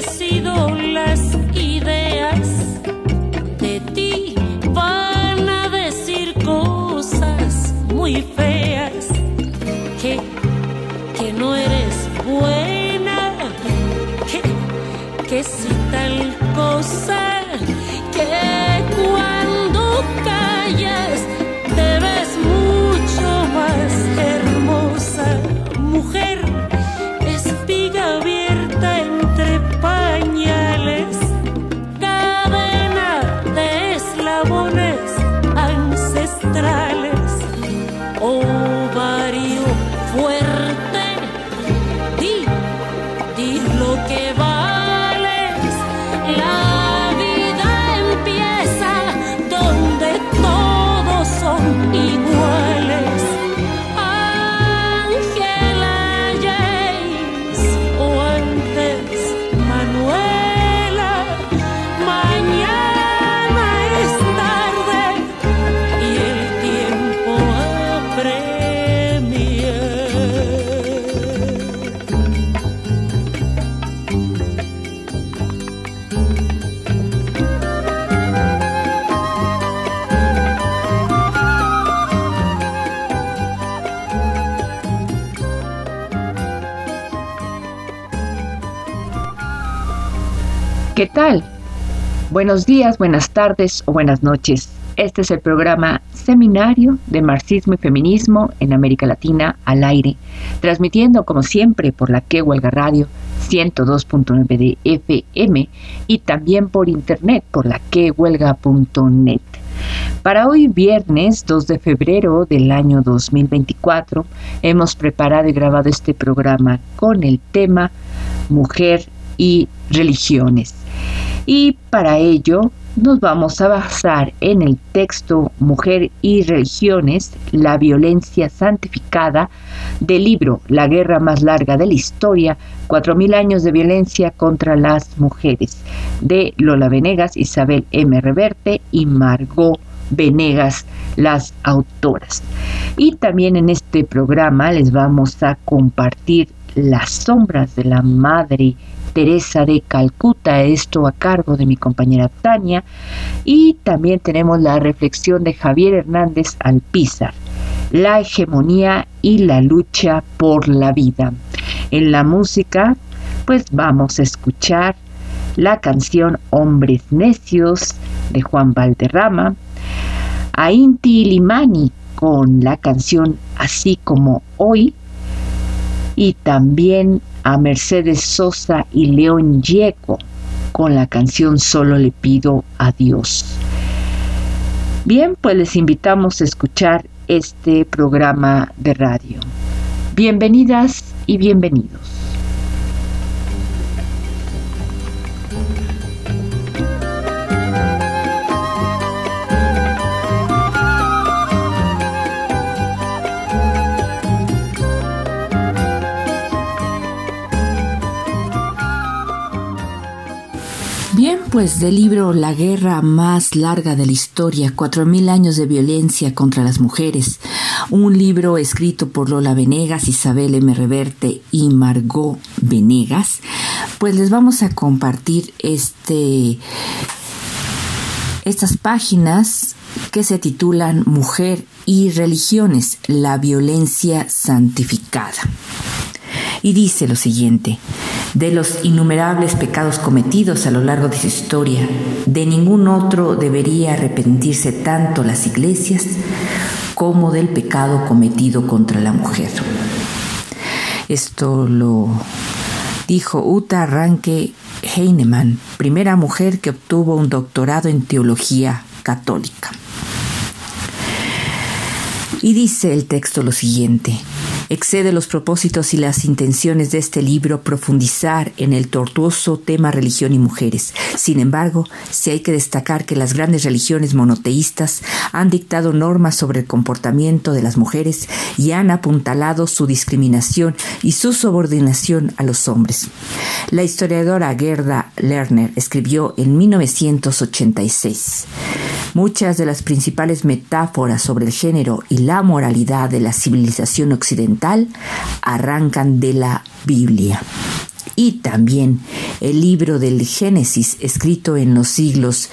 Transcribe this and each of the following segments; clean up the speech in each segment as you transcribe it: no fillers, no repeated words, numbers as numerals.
sido las ideas de ti. Van a decir cosas muy feas, que no eres buena, que si tal cosa, que cuando callas te ves mucho más hermosa. Mujer, espiga abierta entre pañales, cadena de eslabones ancestrales, ovario fuerte, di lo que vales. La vida empieza donde todos son iguales. Ángela James o antes Manuela, mañana es tarde y el tiempo apremia. ¿Qué tal? Buenos días, buenas tardes o buenas noches. Este es el programa Seminario de Marxismo y Feminismo en América Latina al aire, transmitiendo como siempre por la Que Huelga Radio 102.9 de FM y también por internet por la quehuelga.net. Para hoy viernes 2 de febrero del año 2024 hemos preparado y grabado este programa con el tema Mujer y Religiones. Y para ello nos vamos a basar en el texto Mujer y Religiones, la violencia santificada, del libro La guerra más larga de la historia, 4000 años de violencia contra las mujeres, de Lola Venegas, Isabel M. Reverte y Margot Venegas, las autoras. Y también en este programa les vamos a compartir Las sombras de la Madre Teresa de Calcuta, esto a cargo de mi compañera Tania, y también tenemos la reflexión de Javier Hernández Alpizar, La hegemonía y la lucha por la vida. En la música, pues vamos a escuchar la canción Hombres Necios de Juan Valderrama, a Inti Illimani con la canción Así como Hoy, y también a Mercedes Sosa y León Gieco con la canción Solo le pido a Dios. Bien, pues les invitamos a escuchar este programa de radio. Bienvenidas y bienvenidos. Bien, pues del libro La guerra más larga de la historia, 4000 años de violencia contra las mujeres, un libro escrito por Lola Venegas, Isabel M. Reverte y Margot Venegas, pues les vamos a compartir estas páginas que se titulan Mujer y Religiones, la violencia santificada. Y dice lo siguiente: de los innumerables pecados cometidos a lo largo de su historia, de ningún otro debería arrepentirse tanto las iglesias como del pecado cometido contra la mujer. Esto lo dijo Uta Ranke Heinemann, primera mujer que obtuvo un doctorado en teología católica. Y dice el texto lo siguiente: excede los propósitos y las intenciones de este libro profundizar en el tortuoso tema religión y mujeres. Sin embargo, sí hay que destacar que las grandes religiones monoteístas han dictado normas sobre el comportamiento de las mujeres y han apuntalado su discriminación y su subordinación a los hombres. La historiadora Gerda Lerner escribió en 1986: muchas de las principales metáforas sobre el género y la moralidad de la civilización occidental arrancan de la Biblia. Y también El libro del Génesis, escrito en los siglos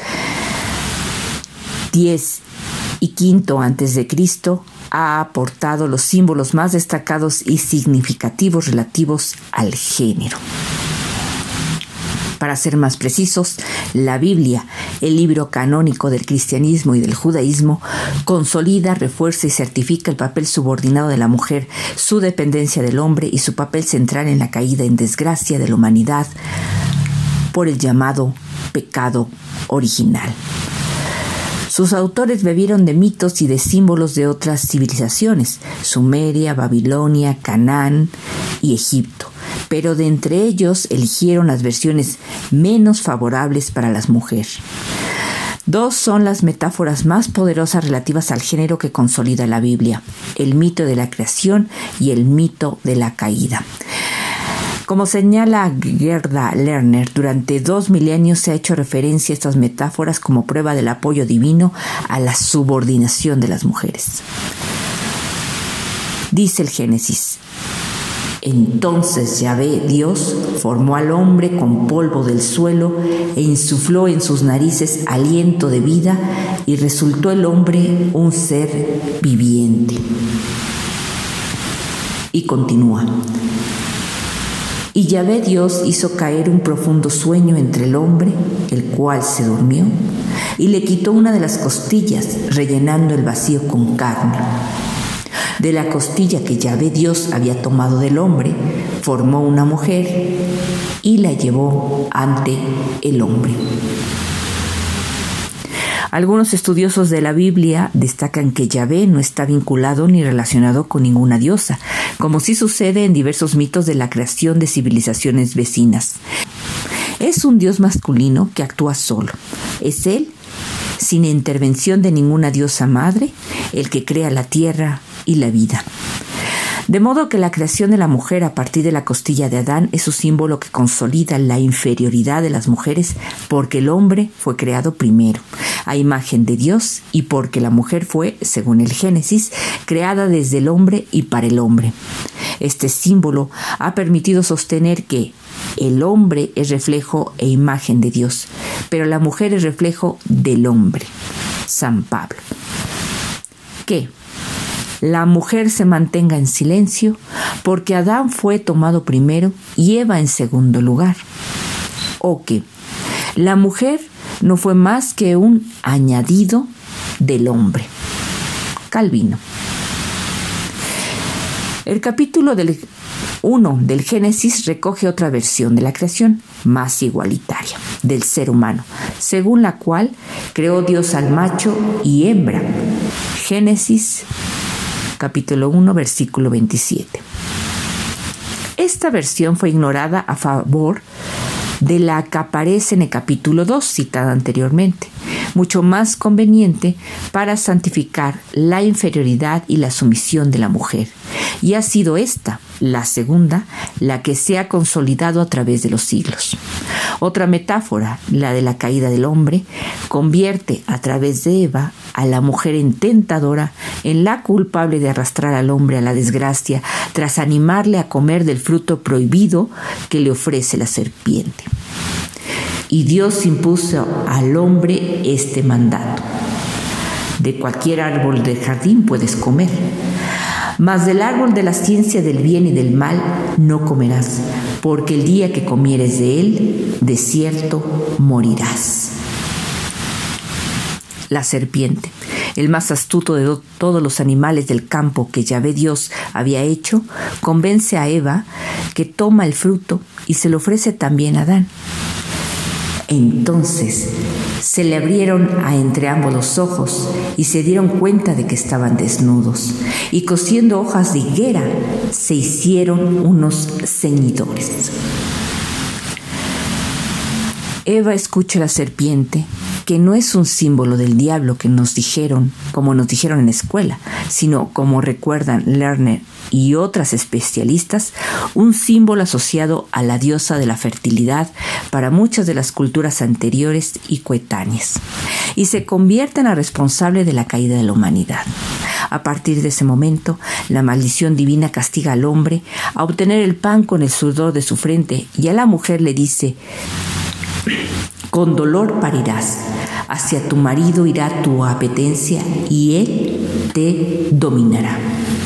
X y V a.C., ha aportado los símbolos más destacados y significativos relativos al género. Para ser más precisos, la Biblia, el libro canónico del cristianismo y del judaísmo, consolida, refuerza y certifica el papel subordinado de la mujer, su dependencia del hombre y su papel central en la caída en desgracia de la humanidad por el llamado pecado original. Sus autores bebieron de mitos y de símbolos de otras civilizaciones, Sumeria, Babilonia, Canaán y Egipto, pero de entre ellos eligieron las versiones menos favorables para las mujeres. Dos son las metáforas más poderosas relativas al género que consolida la Biblia: el mito de la creación y el mito de la caída. Como señala Gerda Lerner, durante 2 milenios se ha hecho referencia a estas metáforas como prueba del apoyo divino a la subordinación de las mujeres. Dice el Génesis: entonces Yahvé Dios formó al hombre con polvo del suelo e insufló en sus narices aliento de vida, y resultó el hombre un ser viviente. Y continúa: y Yahvé Dios hizo caer un profundo sueño entre el hombre, el cual se durmió, y le quitó una de las costillas, rellenando el vacío con carne. De la costilla que Yahvé Dios había tomado del hombre, formó una mujer y la llevó ante el hombre. Algunos estudiosos de la Biblia destacan que Yahvé no está vinculado ni relacionado con ninguna diosa, como sí sucede en diversos mitos de la creación de civilizaciones vecinas. Es un dios masculino que actúa solo. Es él, sin intervención de ninguna diosa madre, el que crea la tierra y la vida. De modo que la creación de la mujer a partir de la costilla de Adán es un símbolo que consolida la inferioridad de las mujeres, porque el hombre fue creado primero, a imagen de Dios, y porque la mujer fue, según el Génesis, creada desde el hombre y para el hombre. Este símbolo ha permitido sostener que el hombre es reflejo e imagen de Dios, pero la mujer es reflejo del hombre. San Pablo. ¿Qué? La mujer se mantenga en silencio porque Adán fue tomado primero y Eva en segundo lugar. O que la mujer no fue más que un añadido del hombre. Calvino. El capítulo 1 del Génesis recoge otra versión de la creación, más igualitaria, del ser humano, según la cual creó Dios al macho y hembra. Génesis capítulo 1, versículo 27. Esta versión fue ignorada a favor de la que aparece en el capítulo 2, citada anteriormente, mucho más conveniente para santificar la inferioridad y la sumisión de la mujer. Y ha sido esta, la segunda, la que se ha consolidado a través de los siglos. Otra metáfora, la de la caída del hombre, convierte a través de Eva a la mujer en tentadora, en la culpable de arrastrar al hombre a la desgracia tras animarle a comer del fruto prohibido que le ofrece la serpiente. Y Dios impuso al hombre este mandato: de cualquier árbol del jardín puedes comer, mas del árbol de la ciencia del bien y del mal no comerás, porque el día que comieres de él, de cierto morirás. La serpiente, el más astuto de todos los animales del campo que Yahvé Dios había hecho, convence a Eva que toma el fruto y se lo ofrece también a Adán. Entonces se le abrieron a entrambos los ojos y se dieron cuenta de que estaban desnudos, y cosiendo hojas de higuera se hicieron unos ceñidores. Eva escucha a la serpiente que no es un símbolo del diablo que nos dijeron, como nos dijeron en la escuela, sino, como recuerdan Lerner y otras especialistas, un símbolo asociado a la diosa de la fertilidad para muchas de las culturas anteriores y coetáneas, y se convierte en la responsable de la caída de la humanidad. A partir de ese momento, la maldición divina castiga al hombre a obtener el pan con el sudor de su frente, y a la mujer le dice: con dolor parirás, hacia tu marido irá tu apetencia y él te dominará.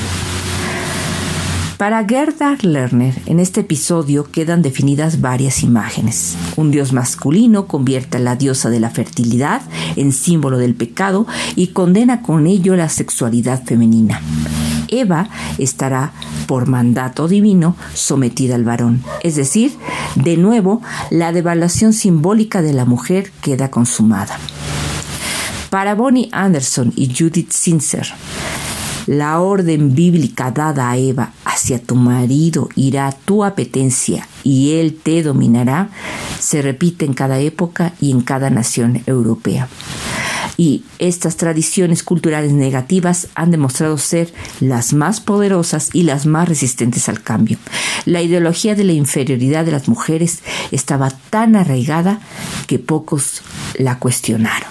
Para Gerda Lerner, en este episodio quedan definidas varias imágenes. Un dios masculino convierte a la diosa de la fertilidad en símbolo del pecado y condena con ello la sexualidad femenina. Eva estará, por mandato divino, sometida al varón. Es decir, de nuevo, la devaluación simbólica de la mujer queda consumada. Para Bonnie Anderson y Judith Zinsser, la orden bíblica dada a Eva: hacia tu marido irá tu apetencia y él te dominará, se repite en cada época y en cada nación europea. Y estas tradiciones culturales negativas han demostrado ser las más poderosas y las más resistentes al cambio. La ideología de la inferioridad de las mujeres estaba tan arraigada que pocos la cuestionaron.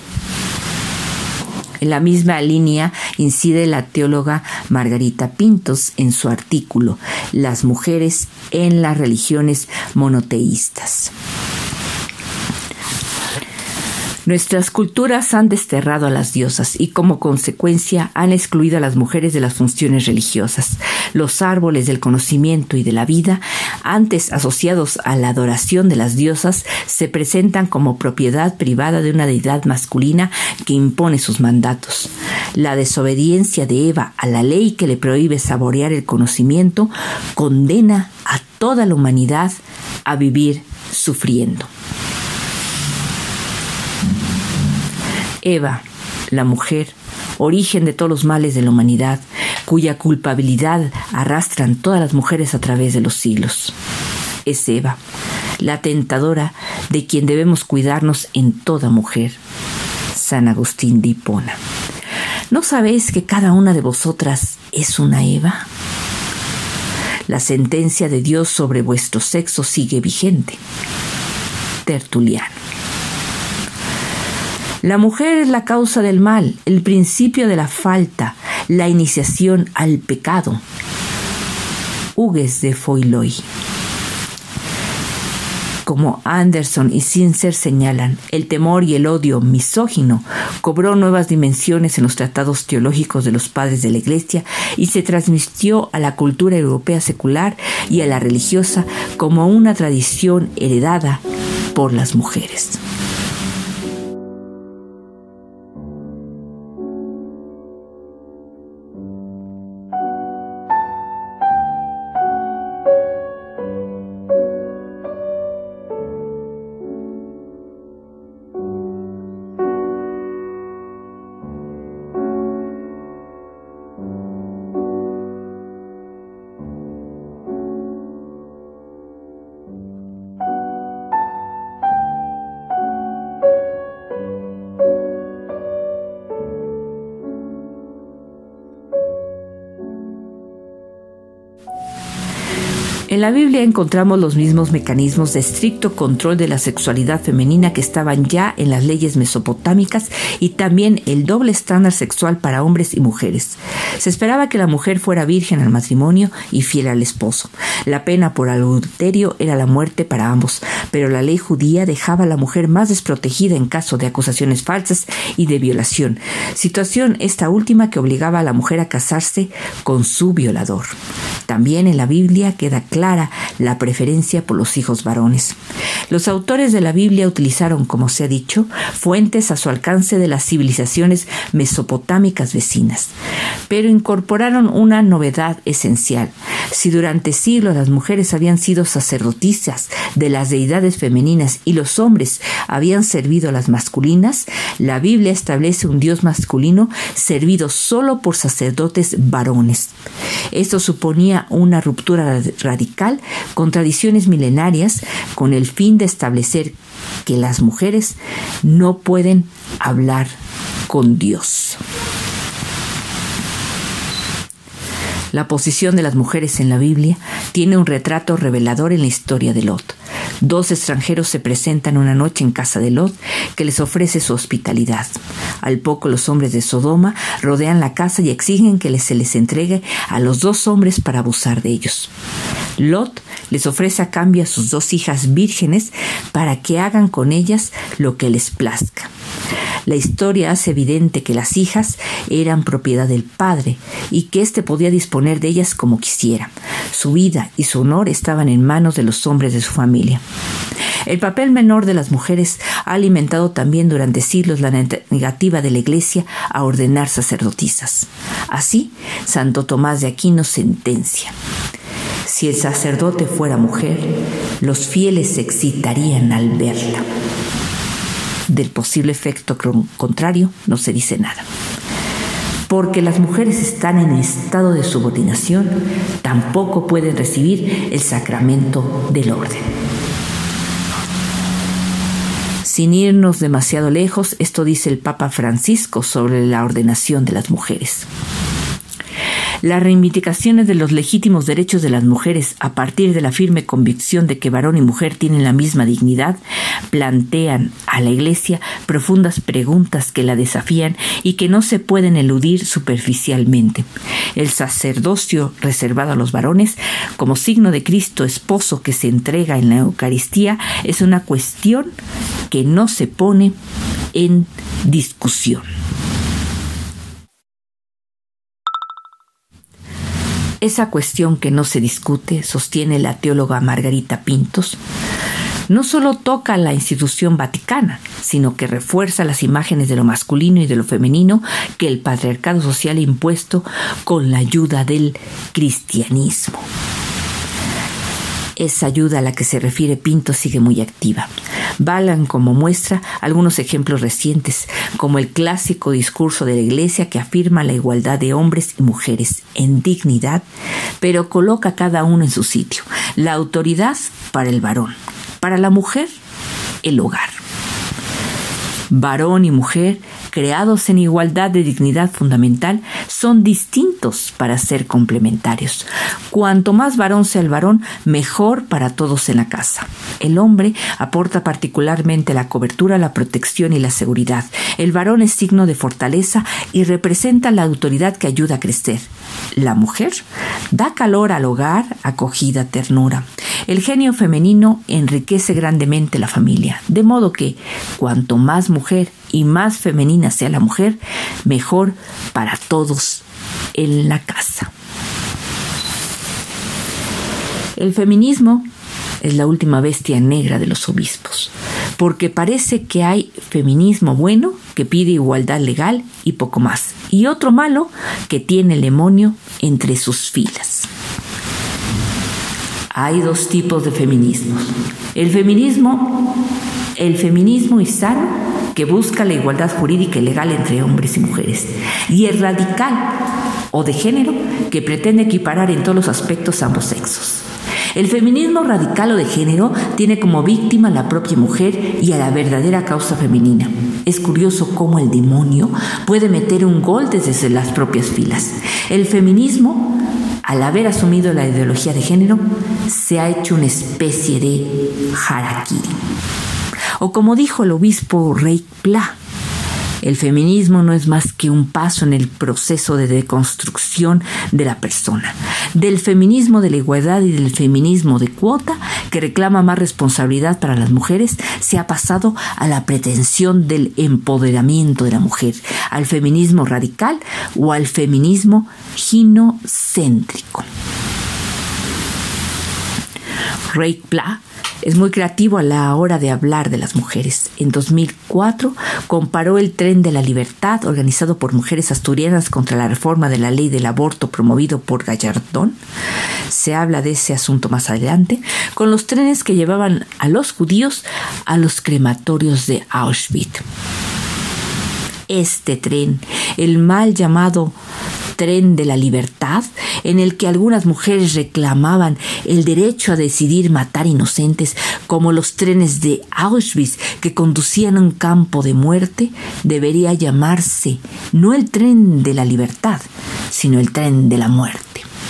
En la misma línea incide la teóloga Margarita Pintos en su artículo Las mujeres en las religiones monoteístas. Nuestras culturas han desterrado a las diosas y, como consecuencia, han excluido a las mujeres de las funciones religiosas. Los árboles del conocimiento y de la vida, antes asociados a la adoración de las diosas, se presentan como propiedad privada de una deidad masculina que impone sus mandatos. La desobediencia de Eva a la ley que le prohíbe saborear el conocimiento condena a toda la humanidad a vivir sufriendo. Eva, la mujer, origen de todos los males de la humanidad, cuya culpabilidad arrastran todas las mujeres a través de los siglos. Es Eva, la tentadora de quien debemos cuidarnos en toda mujer. San Agustín de Hipona. ¿No sabéis que cada una de vosotras es una Eva? La sentencia de Dios sobre vuestro sexo sigue vigente. Tertuliano. La mujer es la causa del mal, el principio de la falta, la iniciación al pecado. Hugues de Foiloy. Como Anderson y Zinsser señalan, el temor y el odio misógino cobró nuevas dimensiones en los tratados teológicos de los padres de la Iglesia y se transmitió a la cultura europea secular y a la religiosa como una tradición heredada por las mujeres. En la Biblia encontramos los mismos mecanismos de estricto control de la sexualidad femenina que estaban ya en las leyes mesopotámicas y también el doble estándar sexual para hombres y mujeres. Se esperaba que la mujer fuera virgen al matrimonio y fiel al esposo. La pena por adulterio era la muerte para ambos, pero la ley judía dejaba a la mujer más desprotegida en caso de acusaciones falsas y de violación, situación esta última que obligaba a la mujer a casarse con su violador. También en la Biblia queda clara la preferencia por los hijos varones. Los autores de la Biblia utilizaron, como se ha dicho, fuentes a su alcance de las civilizaciones mesopotámicas vecinas, pero incorporaron una novedad esencial. Si durante siglos las mujeres habían sido sacerdotisas de las deidades femeninas y los hombres habían servido a las masculinas, la Biblia establece un Dios masculino servido solo por sacerdotes varones. Esto suponía una ruptura radical con tradiciones milenarias, con el fin de establecer que las mujeres no pueden hablar con Dios. La posición de las mujeres en la Biblia tiene un retrato revelador en la historia de Lot. 2 extranjeros se presentan una noche en casa de Lot, que les ofrece su hospitalidad. Al poco los hombres de Sodoma rodean la casa y exigen que se les entregue a los 2 hombres para abusar de ellos. Lot les ofrece a cambio a sus 2 hijas vírgenes para que hagan con ellas lo que les plazca. La historia hace evidente que las hijas eran propiedad del padre y que éste podía disponer de ellas como quisiera. Su vida y su honor estaban en manos de los hombres de su familia. El papel menor de las mujeres ha alimentado también durante siglos la negativa de la Iglesia a ordenar sacerdotisas. Así, Santo Tomás de Aquino sentencia: si el sacerdote fuera mujer, los fieles se excitarían al verla. Del posible efecto contrario no se dice nada. Porque las mujeres están en estado de subordinación, tampoco pueden recibir el sacramento del orden. Sin irnos demasiado lejos, esto dice el Papa Francisco sobre la ordenación de las mujeres. Las reivindicaciones de los legítimos derechos de las mujeres a partir de la firme convicción de que varón y mujer tienen la misma dignidad plantean a la Iglesia profundas preguntas que la desafían y que no se pueden eludir superficialmente. El sacerdocio reservado a los varones como signo de Cristo esposo que se entrega en la Eucaristía es una cuestión que no se pone en discusión. Esa cuestión que no se discute, sostiene la teóloga Margarita Pintos, no solo toca la institución vaticana, sino que refuerza las imágenes de lo masculino y de lo femenino que el patriarcado social ha impuesto con la ayuda del cristianismo. Esa ayuda a la que se refiere Pinto sigue muy activa. Valgan como muestra algunos ejemplos recientes, como el clásico discurso de la Iglesia que afirma la igualdad de hombres y mujeres en dignidad, pero coloca a cada uno en su sitio. La autoridad para el varón, para la mujer, el hogar. Varón y mujer, creados en igualdad de dignidad fundamental, son distintos para ser complementarios. Cuanto más varón sea el varón, mejor para todos en la casa. El hombre aporta particularmente la cobertura, la protección y la seguridad. El varón es signo de fortaleza y representa la autoridad que ayuda a crecer. La mujer da calor al hogar, acogida, ternura. El genio femenino enriquece grandemente la familia, de modo que cuanto más mujer y más femenina sea la mujer, mejor para todos en la casa. El feminismo es la última bestia negra de los obispos, porque parece que hay feminismo bueno que pide igualdad legal y poco más, y otro malo que tiene el demonio entre sus filas. Hay 2 tipos de feminismos. El feminismo sano, que busca la igualdad jurídica y legal entre hombres y mujeres, y el radical o de género, que pretende equiparar en todos los aspectos a ambos sexos. El feminismo radical o de género tiene como víctima a la propia mujer y a la verdadera causa femenina. Es curioso cómo el demonio puede meter un gol desde las propias filas. El feminismo, al haber asumido la ideología de género, se ha hecho una especie de harakiri. O como dijo el obispo Rey Pla, el feminismo no es más que un paso en el proceso de deconstrucción de la persona. Del feminismo de la igualdad y del feminismo de cuota, que reclama más responsabilidad para las mujeres, se ha pasado a la pretensión del empoderamiento de la mujer, al feminismo radical o al feminismo ginocéntrico. Rey Pla es muy creativo a la hora de hablar de las mujeres. En 2004 comparó el Tren de la Libertad, organizado por mujeres asturianas contra la reforma de la ley del aborto promovido por Gallardón. Se habla de ese asunto más adelante, con los trenes que llevaban a los judíos a los crematorios de Auschwitz. Este tren, el mal llamado tren de la libertad, en el que algunas mujeres reclamaban el derecho a decidir matar inocentes, como los trenes de Auschwitz que conducían a un campo de muerte, debería llamarse no el tren de la libertad, sino el tren de la muerte.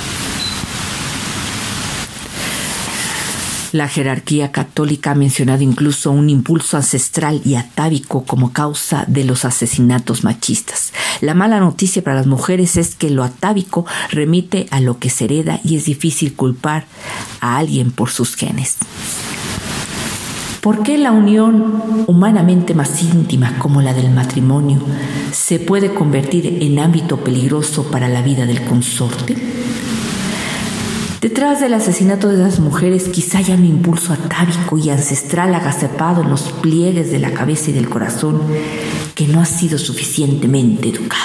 La jerarquía católica ha mencionado incluso un impulso ancestral y atávico como causa de los asesinatos machistas. La mala noticia para las mujeres es que lo atávico remite a lo que se hereda y es difícil culpar a alguien por sus genes. ¿Por qué la unión humanamente más íntima como la del matrimonio se puede convertir en ámbito peligroso para la vida del consorte? Detrás del asesinato de las mujeres quizá haya un impulso atávico y ancestral agazapado en los pliegues de la cabeza y del corazón que no ha sido suficientemente educado.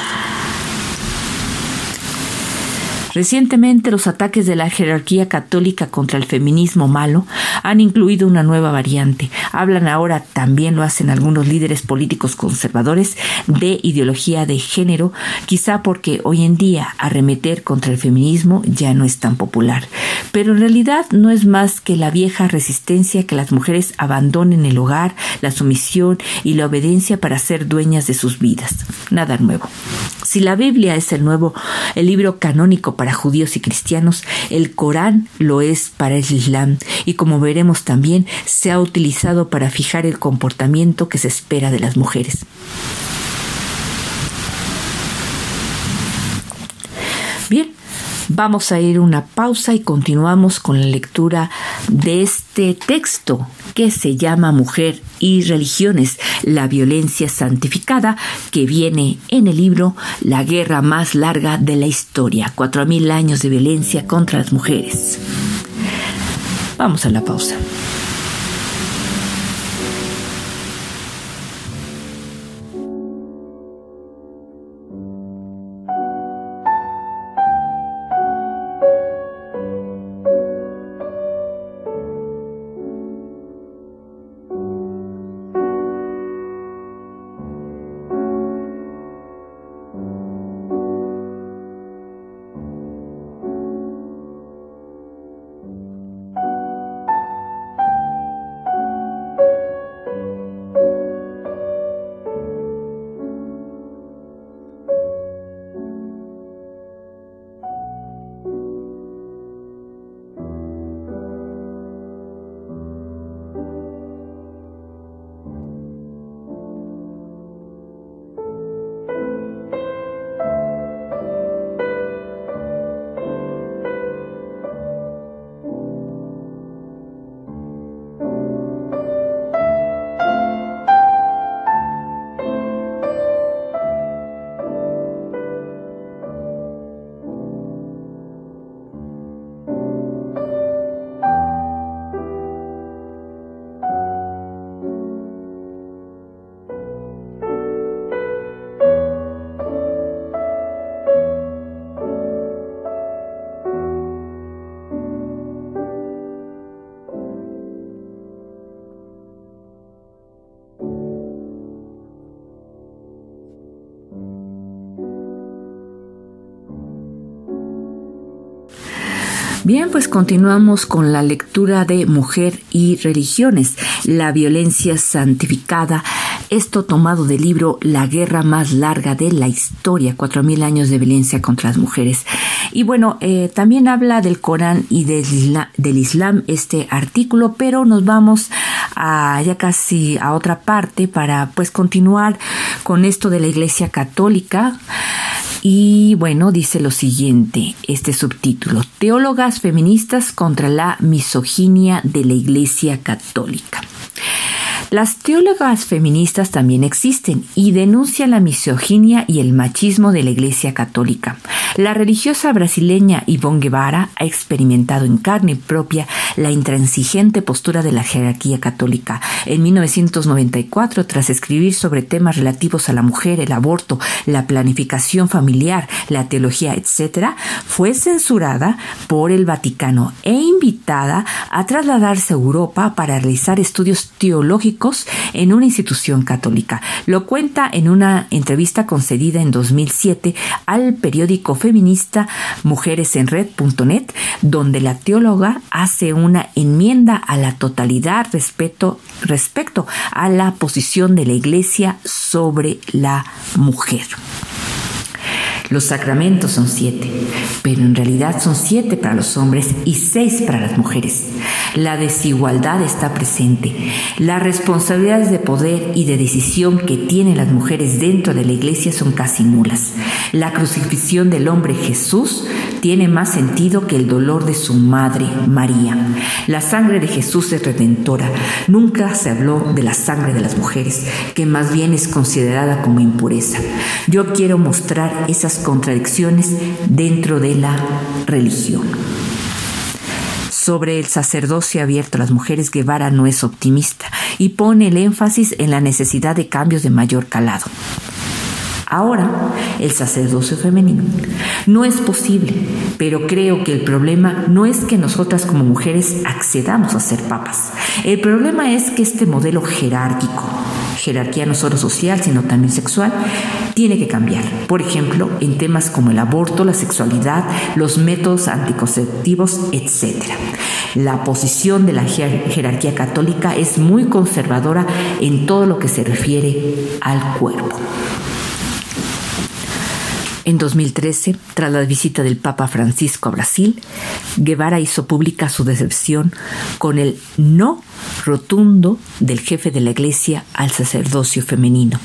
Recientemente, los ataques de la jerarquía católica contra el feminismo malo han incluido una nueva variante. Hablan ahora, también lo hacen algunos líderes políticos conservadores, de ideología de género, quizá porque hoy en día arremeter contra el feminismo ya no es tan popular. Pero en realidad no es más que la vieja resistencia que las mujeres abandonen el hogar, la sumisión y la obediencia para ser dueñas de sus vidas. Nada nuevo. Si la Biblia es el libro canónico para judíos y cristianos, el Corán lo es para el Islam, y como veremos también se ha utilizado para fijar el comportamiento que se espera de las mujeres. Bien, vamos a ir a una pausa y continuamos con la lectura de este texto que se llama Mujer y Religiones, la violencia santificada, que viene en el libro La guerra más larga de la historia, 4.000 años de violencia contra las mujeres. Vamos a la pausa. Bien, pues continuamos con la lectura de Mujer y Religiones, la violencia santificada. Esto tomado del libro La guerra más larga de la historia, 4.000 años de violencia contra las mujeres. Y bueno, también habla del Corán y del Islam este artículo, pero nos vamos ya casi a otra parte para pues continuar con esto de la Iglesia Católica. Y bueno, dice lo siguiente, este subtítulo: Teólogas feministas contra la misoginia de la Iglesia Católica. Las teólogas feministas también existen y denuncian la misoginia y el machismo de la Iglesia Católica. La religiosa brasileña Ivonne Guevara ha experimentado en carne propia la intransigente postura de la jerarquía católica. En 1994, tras escribir sobre temas relativos a la mujer, el aborto, la planificación familiar, la teología, etc., fue censurada por el Vaticano e invitada a trasladarse a Europa para realizar estudios teológicos católicos en una institución católica. Lo cuenta en una entrevista concedida en 2007 al periódico feminista mujeresenred.net, donde la teóloga hace una enmienda a la totalidad respecto a la posición de la Iglesia sobre la mujer. Los sacramentos son 7, pero en realidad son 7 para los hombres y 6 para las mujeres. La desigualdad está presente. Las responsabilidades de poder y de decisión que tienen las mujeres dentro de la Iglesia son casi nulas. La crucifixión del hombre Jesús tiene más sentido que el dolor de su madre María. La sangre de Jesús es redentora. Nunca se habló de la sangre de las mujeres, que más bien es considerada como impureza. Yo quiero mostrar esas contradicciones dentro de la religión. Sobre el sacerdocio abierto a las mujeres, Guevara no es optimista y pone el énfasis en la necesidad de cambios de mayor calado. Ahora, el sacerdocio femenino no es posible, pero creo que el problema no es que nosotras como mujeres accedamos a ser papas. El problema es que este modelo jerarquía no solo social, sino también sexual, tiene que cambiar. Por ejemplo, en temas como el aborto, la sexualidad, los métodos anticonceptivos, etc. La posición de la jerarquía católica es muy conservadora en todo lo que se refiere al cuerpo. En 2013, tras la visita del Papa Francisco a Brasil, Guevara hizo pública su decepción con el no rotundo del jefe de la Iglesia al sacerdocio femenino.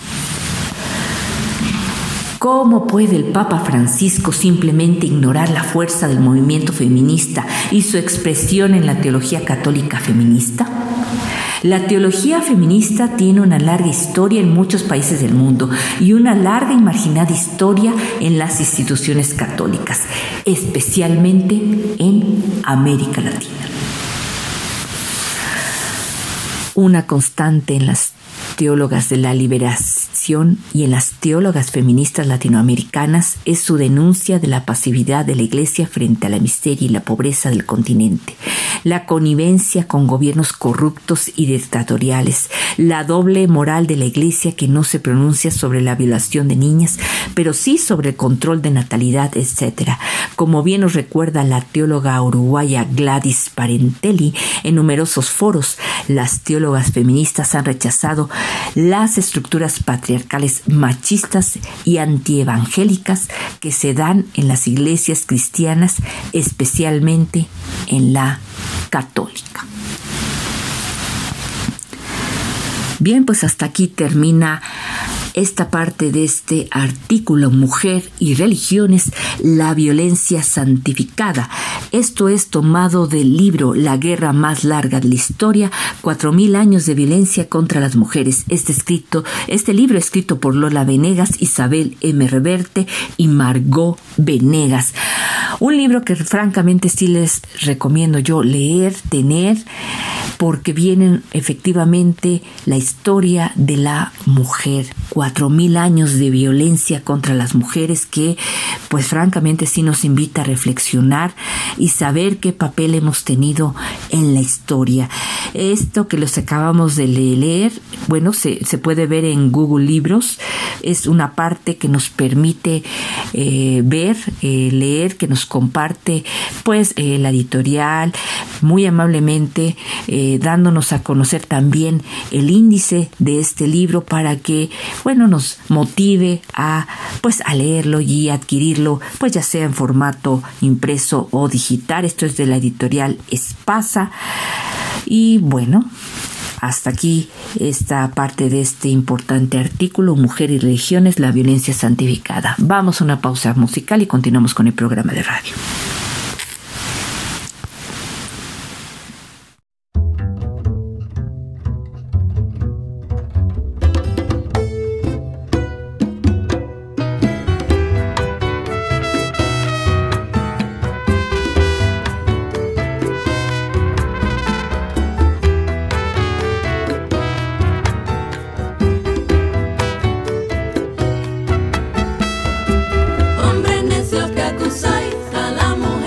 ¿Cómo puede el Papa Francisco simplemente ignorar la fuerza del movimiento feminista y su expresión en la teología católica feminista? La teología feminista tiene una larga historia en muchos países del mundo y una larga y marginada historia en las instituciones católicas, especialmente en América Latina. Una constante en las teólogas de la liberación y en las teólogas feministas latinoamericanas es su denuncia de la pasividad de la Iglesia frente a la miseria y la pobreza del continente, la connivencia con gobiernos corruptos y dictatoriales, la doble moral de la Iglesia que no se pronuncia sobre la violación de niñas, pero sí sobre el control de natalidad, etc. Como bien nos recuerda la teóloga uruguaya Gladys Parentelli en numerosos foros, las teólogas feministas han rechazado las estructuras patriarcales machistas y antievangélicas que se dan en las iglesias cristianas, especialmente en la católica. Bien, pues hasta aquí termina esta parte de este artículo, Mujer y Religiones, la violencia santificada. Esto es tomado del libro La guerra más larga de la historia, 4000 años de violencia contra las mujeres. Este libro escrito por Lola Venegas, Isabel M. Reverte y Margot Venegas. Un libro que francamente sí les recomiendo yo leer, tener, porque vienen efectivamente la historia de la mujer. 4000 años de violencia contra las mujeres que, pues francamente sí nos invita a reflexionar y saber qué papel hemos tenido en la historia. Esto que los acabamos de leer, bueno, se puede ver en Google Libros. Es una parte que nos permite leer, que nos comparte pues la editorial muy amablemente, dándonos a conocer también el índice de este libro para que, bueno, nos motive a leerlo y adquirirlo, pues ya sea en formato impreso o digital. Esto es de la editorial Espasa. Y bueno, hasta aquí esta parte de este importante artículo, Mujer y Religiones, la violencia santificada. Vamos a una pausa musical y continuamos con el programa de radio. Hombre necio que acusáis a la mujer.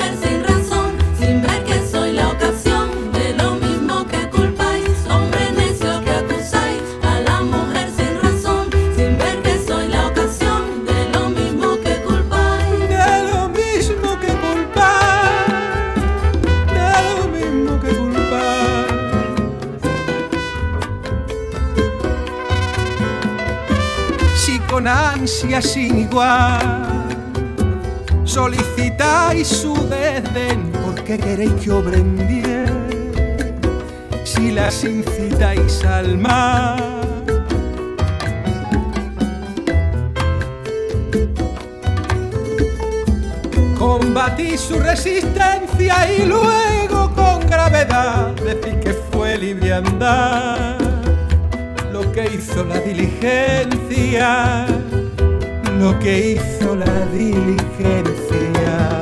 con ansia sin igual. Solicitáis su desdén porque queréis que obren bien, si las incitáis al mal. Combatís su resistencia y luego con gravedad decís que fue liviandad lo que hizo la diligencia, lo que hizo la diligencia.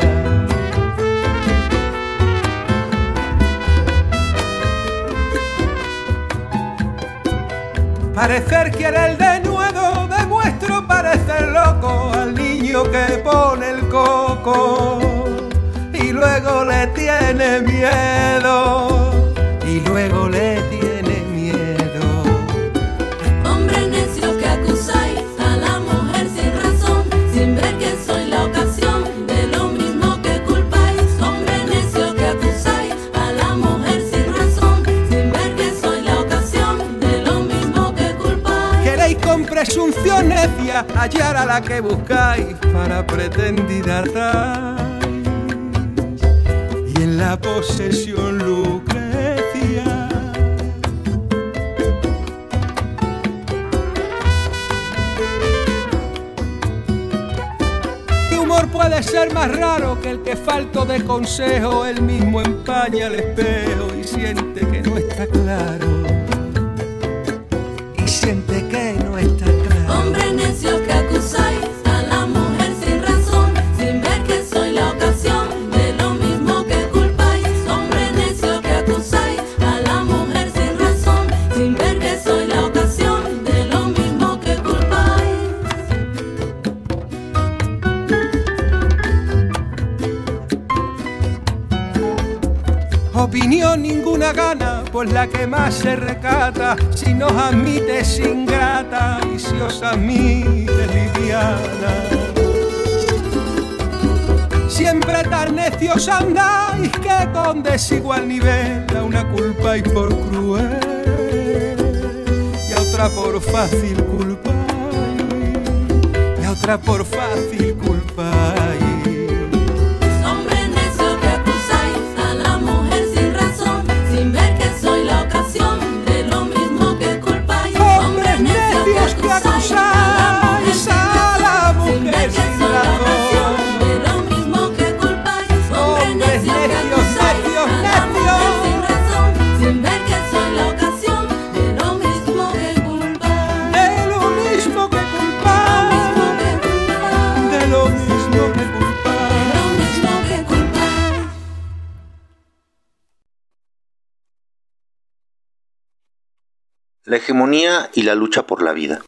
Parecer quiere el denuedo, demuestro parecer loco al niño que pone el coco y luego le tiene miedo, y luego le tiene miedo. Hombre necio que acusáis a la mujer sin razón, sin ver que soy la ocasión de lo mismo que culpáis. Hombre necio que acusáis a la mujer sin razón, sin ver que soy la ocasión de lo mismo que culpáis. Queréis con presunción necia hallar a la que buscáis para pretendida atar, y en la posesión Lucrecia. Mi humor puede ser más raro que el que falto de consejo, él mismo empaña el espejo y siente que no está claro, y siente que no está claro. Hombre necio que acusáis a la mujer sin razón, sin ver que soy la ocasión de lo mismo que culpáis. Hombre necio que acusáis a la mujer sin razón, sin ver que soy la ocasión de lo mismo que culpáis. Opinión ninguna gana, pues la que más se recata, si nos admite es ingrata y si os admite liviana. Siempre tan necios andáis que con desigual nivel a una culpáis por cruel y a otra por fácil culpáis, y a otra por fácil culpáis. Hombre necio que acusáis a la mujer sin razón, sin ver que soy la ocasión de lo mismo que culpáis. Hombres necios que acusáis a la mujer sin razón, de lo mismo que culpáis. Hombre necio que acusáis a la mujer sin razón, sin ver que soy la ocasión de lo mismo que culpáis. de lo mismo que culpáis, de lo mismo que culpáis. Lo mismo que culpáis. La hegemonía y la lucha por la vida.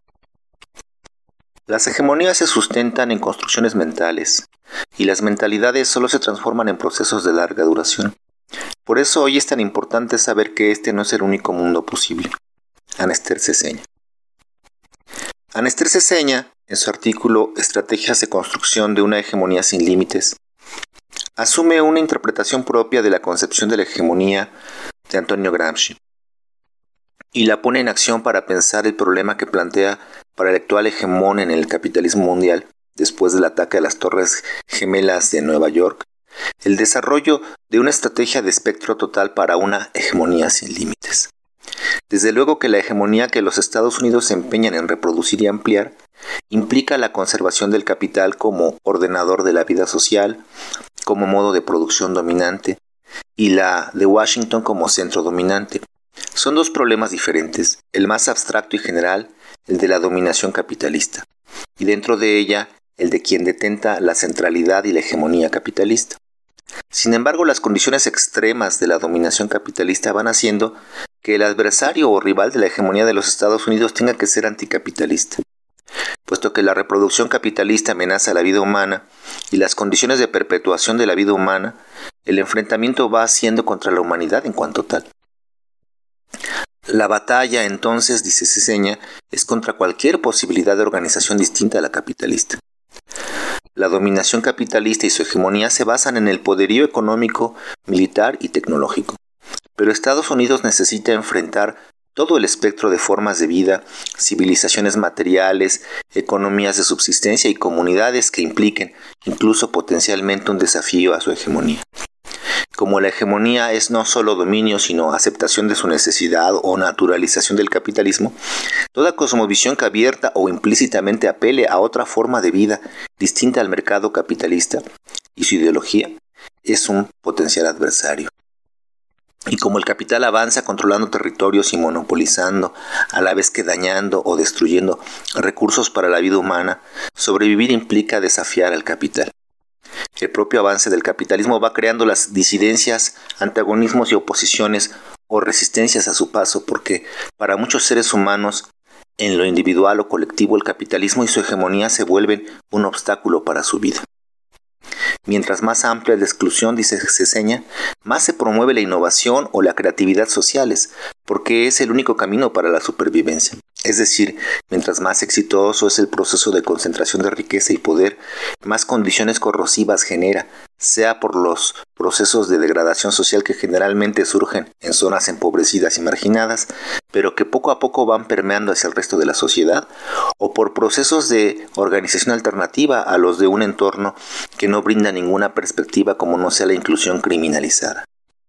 Las hegemonías se sustentan en construcciones mentales, y las mentalidades solo se transforman en procesos de larga duración. Por eso hoy es tan importante saber que este no es el único mundo posible. Anester Ceseña. Anester Ceseña, en su artículo Estrategias de construcción de una hegemonía sin límites, asume una interpretación propia de la concepción de la hegemonía de Antonio Gramsci, y la pone en acción para pensar el problema que plantea para el actual hegemón en el capitalismo mundial, después del ataque a las Torres Gemelas de Nueva York, el desarrollo de una estrategia de espectro total para una hegemonía sin límites. Desde luego que la hegemonía que los Estados Unidos se empeñan en reproducir y ampliar implica la conservación del capital como ordenador de la vida social, como modo de producción dominante, y la de Washington como centro dominante. Son dos problemas diferentes, el más abstracto y general, el de la dominación capitalista, y dentro de ella, el de quien detenta la centralidad y la hegemonía capitalista. Sin embargo, las condiciones extremas de la dominación capitalista van haciendo que el adversario o rival de la hegemonía de los Estados Unidos tenga que ser anticapitalista. Puesto que la reproducción capitalista amenaza la vida humana y las condiciones de perpetuación de la vida humana, el enfrentamiento va haciendo contra la humanidad en cuanto tal. La batalla, entonces, dice Ceseña, es contra cualquier posibilidad de organización distinta a la capitalista. La dominación capitalista y su hegemonía se basan en el poderío económico, militar y tecnológico. Pero Estados Unidos necesita enfrentar todo el espectro de formas de vida, civilizaciones materiales, economías de subsistencia y comunidades que impliquen, incluso potencialmente, un desafío a su hegemonía. Como la hegemonía es no solo dominio, sino aceptación de su necesidad o naturalización del capitalismo, toda cosmovisión que abierta o implícitamente apele a otra forma de vida distinta al mercado capitalista y su ideología es un potencial adversario. Y como el capital avanza controlando territorios y monopolizando, a la vez que dañando o destruyendo recursos para la vida humana, sobrevivir implica desafiar al capital. El propio avance del capitalismo va creando las disidencias, antagonismos y oposiciones o resistencias a su paso, porque para muchos seres humanos, en lo individual o colectivo, el capitalismo y su hegemonía se vuelven un obstáculo para su vida. Mientras más amplia es la exclusión, dice Seseña, más se promueve la innovación o la creatividad sociales, porque es el único camino para la supervivencia. Es decir, mientras más exitoso es el proceso de concentración de riqueza y poder, más condiciones corrosivas genera, sea por los procesos de degradación social que generalmente surgen en zonas empobrecidas y marginadas, pero que poco a poco van permeando hacia el resto de la sociedad, o por procesos de organización alternativa a los de un entorno que no brinda ninguna perspectiva como no sea la inclusión criminalizada.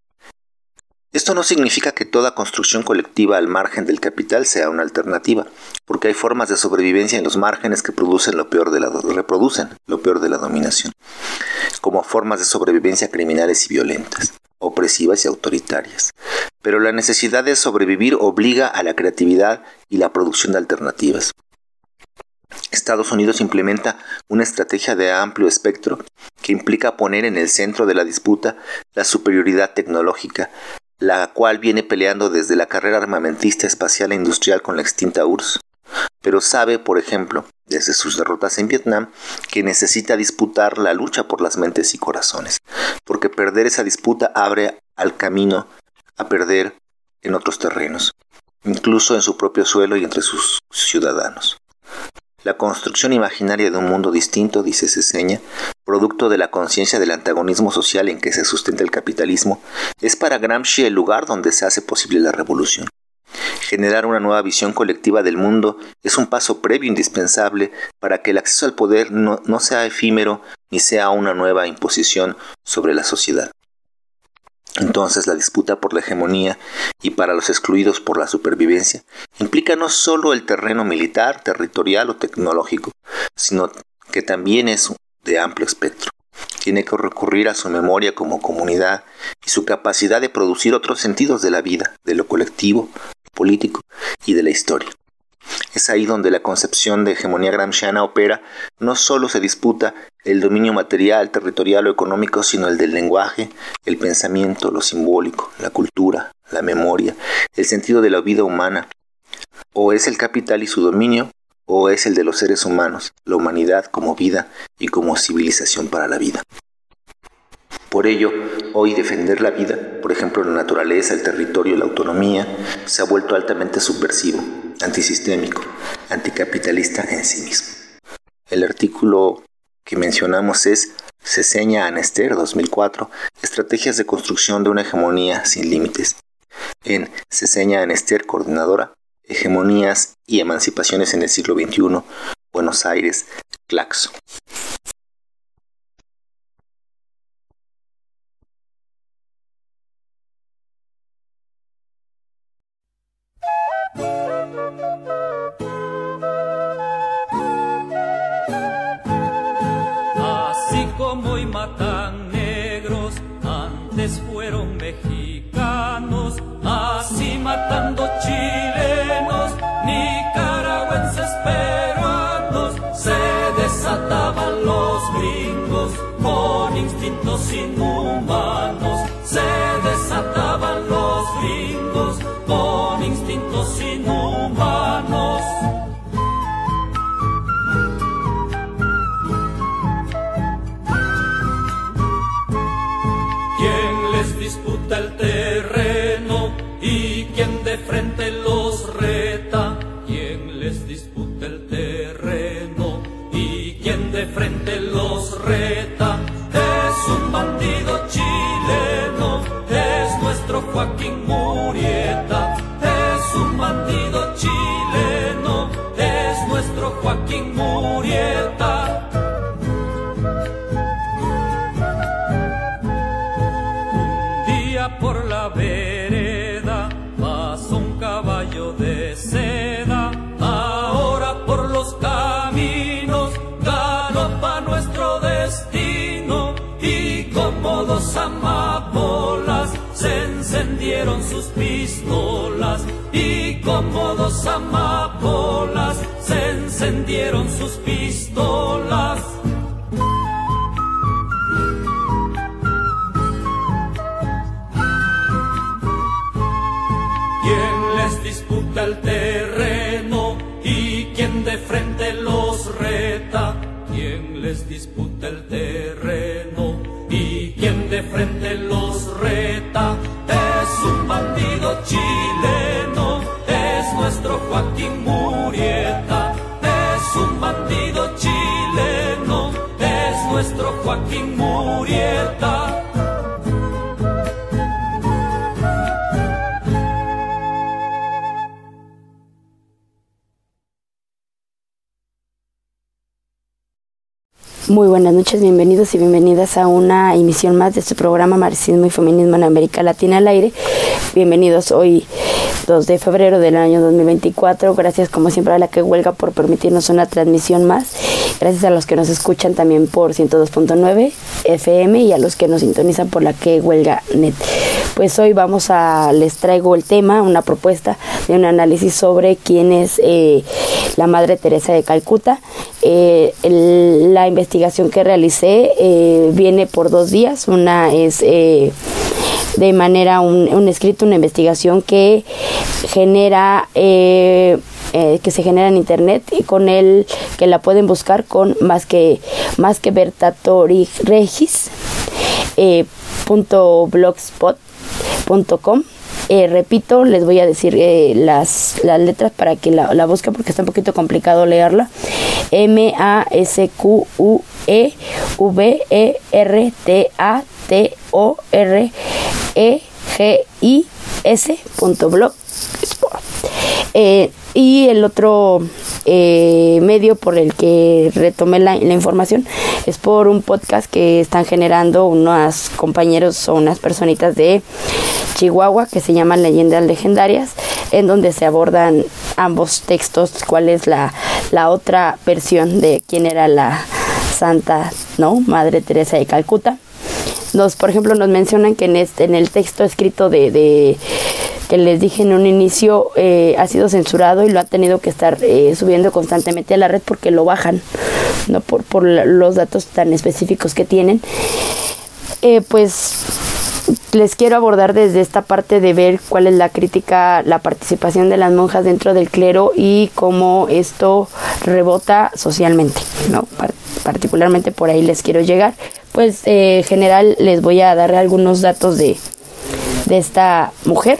Esto no significa que toda construcción colectiva al margen del capital sea una alternativa, porque hay formas de sobrevivencia en los márgenes que reproducen lo peor de la dominación, como formas de sobrevivencia criminales y violentas, opresivas y autoritarias. Pero la necesidad de sobrevivir obliga a la creatividad y la producción de alternativas. Estados Unidos implementa una estrategia de amplio espectro que implica poner en el centro de la disputa la superioridad tecnológica, la cual viene peleando desde la carrera armamentista espacial e industrial con la extinta URSS, pero sabe, por ejemplo, desde sus derrotas en Vietnam, que necesita disputar la lucha por las mentes y corazones, porque perder esa disputa abre al camino a perder en otros terrenos, incluso en su propio suelo y entre sus ciudadanos. La construcción imaginaria de un mundo distinto, dice Seseña, producto de la conciencia del antagonismo social en que se sustenta el capitalismo, es para Gramsci el lugar donde se hace posible la revolución. Generar una nueva visión colectiva del mundo es un paso previo indispensable para que el acceso al poder no sea efímero ni sea una nueva imposición sobre la sociedad. Entonces la disputa por la hegemonía y para los excluidos por la supervivencia implica no solo el terreno militar, territorial o tecnológico, sino que también es de amplio espectro. Tiene que recurrir a su memoria como comunidad y su capacidad de producir otros sentidos de la vida, de lo colectivo, político y de la historia. Es ahí donde la concepción de hegemonía gramsciana opera. No solo se disputa el dominio material, territorial o económico, sino el del lenguaje, el pensamiento, lo simbólico, la cultura, la memoria, el sentido de la vida humana. O es el capital y su dominio, o es el de los seres humanos, la humanidad como vida y como civilización para la vida. Por ello, hoy defender la vida, por ejemplo la naturaleza, el territorio, la autonomía, se ha vuelto altamente subversivo, antisistémico, anticapitalista en sí mismo. El artículo que mencionamos es Seseña Anester, 2004, Estrategias de construcción de una hegemonía sin límites. En Seseña Anester, coordinadora, Hegemonías y emancipaciones en el siglo XXI, Buenos Aires, Claxo. Así como hoy matan negros, antes fueron mexicanos, así matando chilenos, nicaragüenses, peruanos, se desataban los gringos con instintos inhumanos, se desataban los gringos con instintos inhumanos. ¿Quién les disputa el terreno y quién de frente los reta? ¿Quién les disputa el terreno y quién de frente los reta? Es un bandido chileno, es nuestro Joaquín Murieta, es un Joaquín Murieta. Un día por la vereda pasó un caballo de seda, ahora por los caminos galopa nuestro destino, y como dos amapolas se encendieron sus pistolas, y como dos amapolas se encendieron sus pistolas. ¿Quién les disputa el terreno y quién de frente los reta? ¿Quién les disputa el terreno y quién de frente los reta? Es un bandido chileno, es nuestro Joaquín Murieta. Es un bandido chileno, es nuestro Joaquín Murieta. Muy buenas noches, bienvenidos y bienvenidas a una emisión más de este programa Marxismo y Feminismo en América Latina al aire. Bienvenidos hoy 2 de febrero del año 2024. Gracias como siempre a la que huelga por permitirnos una transmisión más. Gracias a los que nos escuchan también por 102.9 FM y a los que nos sintonizan por la que huelga net. Pues hoy les traigo el tema, una propuesta de un análisis sobre quién es la Madre Teresa de Calcuta. La investigación que realicé viene por 2 días. Una es de manera un escrito, una investigación que genera que se genera en internet, y con él que la pueden buscar con más que Vertatori Regis .blogspot.com. Repito, les voy a decir las letras para que la busquen porque está un poquito complicado leerla. MASQUVERTATOREGIS.blogspot. Y el otro medio por el que retomé la información es por un podcast que están generando unos compañeros o unas personitas de Chihuahua que se llaman Leyendas Legendarias, en donde se abordan ambos textos, cuál es la otra versión de quién era la santa, ¿no? Madre Teresa de Calcuta. Por ejemplo, nos mencionan que en el texto escrito de que les dije en un inicio ha sido censurado y lo ha tenido que estar subiendo constantemente a la red porque lo bajan, no por los datos tan específicos que tienen. Pues les quiero abordar desde esta parte de ver cuál es la crítica, la participación de las monjas dentro del clero y cómo esto rebota socialmente, ¿no? Particularmente por ahí les quiero llegar. Pues general les voy a dar algunos datos de esta mujer.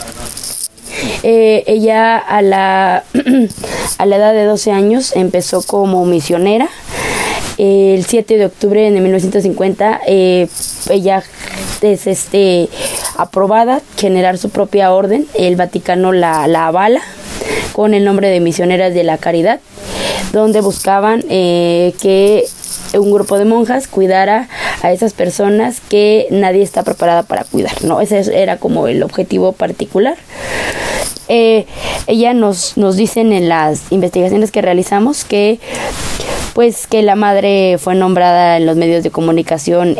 Ella a la edad de 12 años empezó como misionera. El 7 de octubre de 1950 ella es aprobada generar su propia orden. El Vaticano la avala con el nombre de Misioneras de la Caridad, donde buscaban que un grupo de monjas cuidara a esas personas que nadie está preparada para cuidar, ¿no? Ese era como el objetivo particular. Ella nos dicen en las investigaciones que realizamos que la madre fue nombrada en los medios de comunicación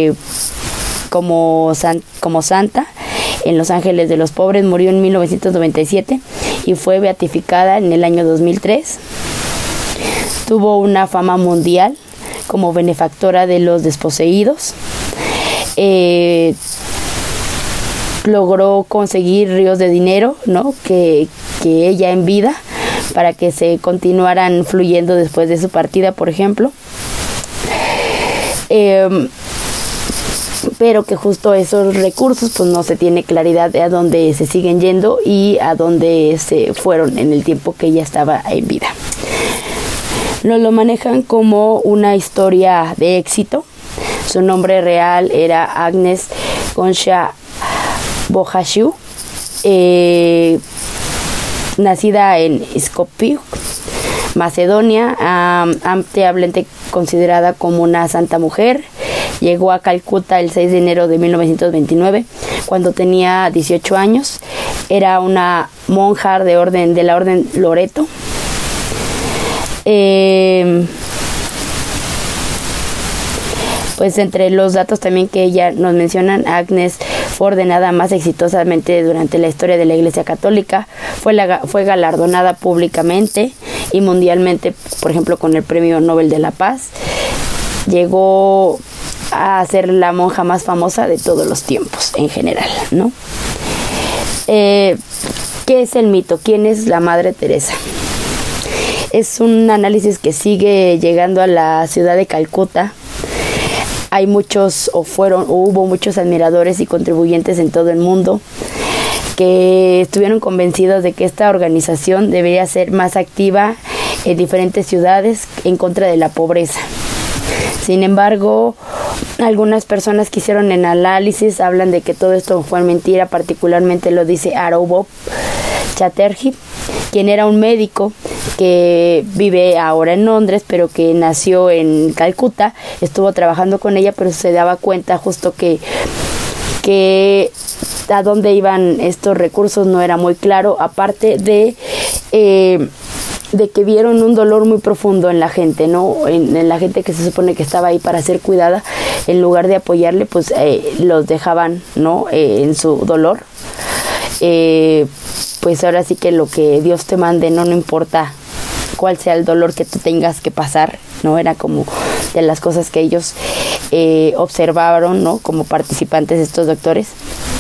como santa en Los Ángeles de los Pobres. Murió en 1997 y fue beatificada en el año 2003. Tuvo una fama mundial como benefactora de los desposeídos. Logró conseguir ríos de dinero, ¿no? que ella en vida, para que se continuaran fluyendo después de su partida, por ejemplo. Pero que justo esos recursos pues no se tiene claridad de a dónde se siguen yendo y a dónde se fueron en el tiempo que ella estaba en vida. Lo manejan como una historia de éxito. Su nombre real era Agnes Concha Bojasiu, nacida en Skopje, Macedonia, ampliamente considerada como una santa mujer. Llegó a Calcuta el 6 de enero de 1929, cuando tenía 18 años. Era una monja de la orden Loreto. Pues entre los datos también que ella nos mencionan, Agnes fue ordenada más exitosamente durante la historia de la Iglesia Católica, fue galardonada públicamente y mundialmente, por ejemplo, con el Premio Nobel de la Paz. Llegó a ser la monja más famosa de todos los tiempos en general, ¿no? ¿Qué es el mito? ¿Quién es la Madre Teresa? Es un análisis que sigue llegando a la ciudad de Calcuta. Hay hubo muchos admiradores y contribuyentes en todo el mundo que estuvieron convencidos de que esta organización debería ser más activa en diferentes ciudades en contra de la pobreza. Sin embargo, algunas personas que hicieron el análisis hablan de que todo esto fue mentira, particularmente lo dice Arubov Chatterjee, quien era un médico que vive ahora en Londres, pero que nació en Calcuta. Estuvo trabajando con ella, pero se daba cuenta justo que a dónde iban estos recursos no era muy claro, aparte de que vieron un dolor muy profundo en la gente, ¿no? En la gente que se supone que estaba ahí para ser cuidada. En lugar de apoyarle, pues los dejaban, ¿no? En su dolor. Pues ahora sí que lo que Dios te mande, no importa cuál sea el dolor que tú tengas que pasar, ¿no? Era como de las cosas que ellos observaron, ¿no? Como participantes de estos doctores.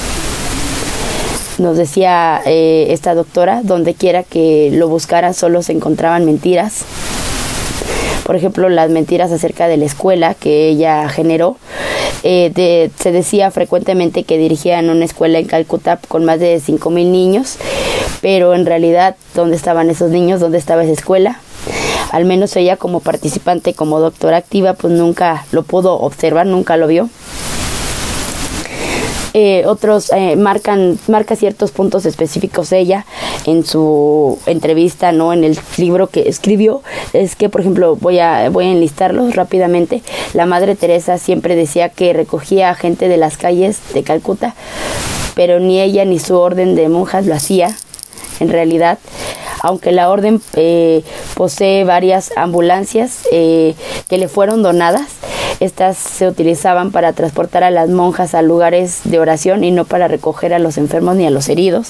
Nos decía esta doctora, donde quiera que lo buscaran solo se encontraban mentiras. Por ejemplo, las mentiras acerca de la escuela que ella generó. Se decía frecuentemente que dirigían una escuela en Calcuta con más de 5,000 niños, pero en realidad, ¿dónde estaban esos niños? ¿Dónde estaba esa escuela? Al menos ella como participante, como doctora activa, pues nunca lo pudo observar, nunca lo vio. Otros marca ciertos puntos específicos ella en su entrevista, no en el libro que escribió. Es que, por ejemplo, voy a enlistarlos rápidamente. La Madre Teresa siempre decía que recogía a gente de las calles de Calcuta, pero ni ella ni su orden de monjas lo hacía. En realidad, aunque la orden posee varias ambulancias que le fueron donadas, estas se utilizaban para transportar a las monjas a lugares de oración y no para recoger a los enfermos ni a los heridos,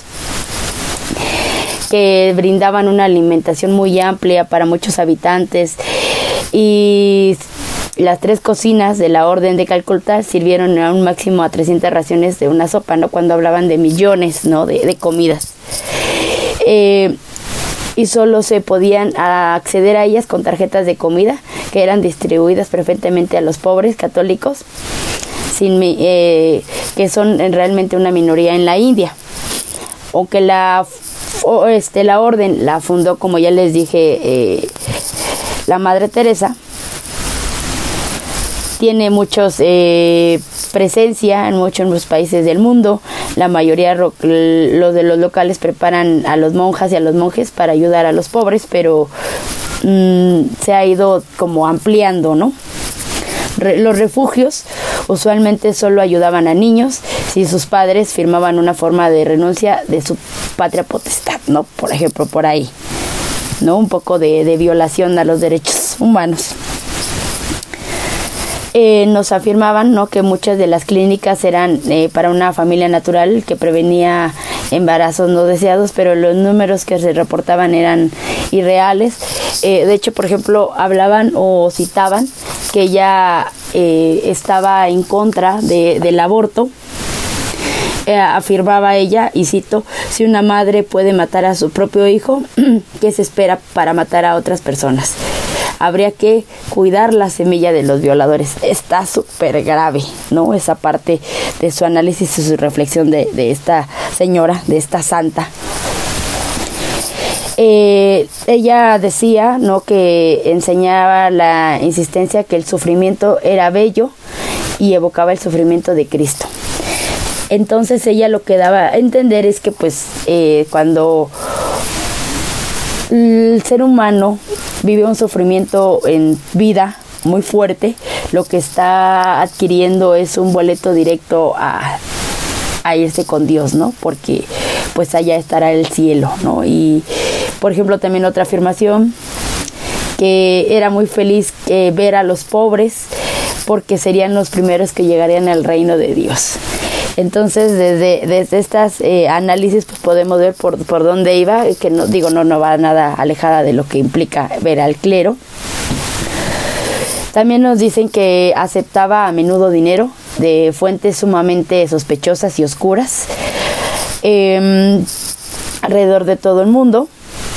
que brindaban una alimentación muy amplia para muchos habitantes. Y las 3 cocinas de la orden de Calcuta sirvieron a un máximo a 300 raciones de una sopa, ¿no? Cuando hablaban de millones, ¿no? de comidas. Y solo se podían acceder a ellas con tarjetas de comida que eran distribuidas preferentemente a los pobres católicos, que son realmente una minoría en la India. Aunque la orden la fundó, como ya les dije, la Madre Teresa, tiene presencia en muchos países del mundo. La mayoría los de los locales preparan a los monjas y a los monjes para ayudar a los pobres, pero se ha ido como ampliando, ¿no? Los refugios usualmente solo ayudaban a niños si sus padres firmaban una forma de renuncia de su patria potestad, ¿no? Por ejemplo, por ahí, ¿no? Un poco de violación a los derechos humanos. Nos afirmaban, ¿no? Que muchas de las clínicas eran para una familia natural que prevenía embarazos no deseados, pero los números que se reportaban eran irreales. De hecho, por ejemplo, hablaban o citaban que ella estaba en contra del aborto. Afirmaba ella, y cito: si una madre puede matar a su propio hijo, ¿qué se espera para matar a otras personas? Habría que cuidar la semilla de los violadores. Está súper grave, ¿no? Esa parte de su análisis y su reflexión de esta señora, de esta santa. Ella decía, ¿no?, que enseñaba la insistencia que el sufrimiento era bello y evocaba el sufrimiento de Cristo. Entonces ella lo que daba a entender es que pues cuando el ser humano vive un sufrimiento en vida muy fuerte, lo que está adquiriendo es un boleto directo a irse con Dios, ¿no? Porque pues allá estará el cielo, ¿no? Y por ejemplo también otra afirmación, que era muy feliz ver a los pobres porque serían los primeros que llegarían al reino de Dios. Entonces desde estas análisis pues podemos ver por dónde iba, que no va nada alejada de lo que implica ver al clero. También nos dicen que aceptaba a menudo dinero de fuentes sumamente sospechosas y oscuras alrededor de todo el mundo.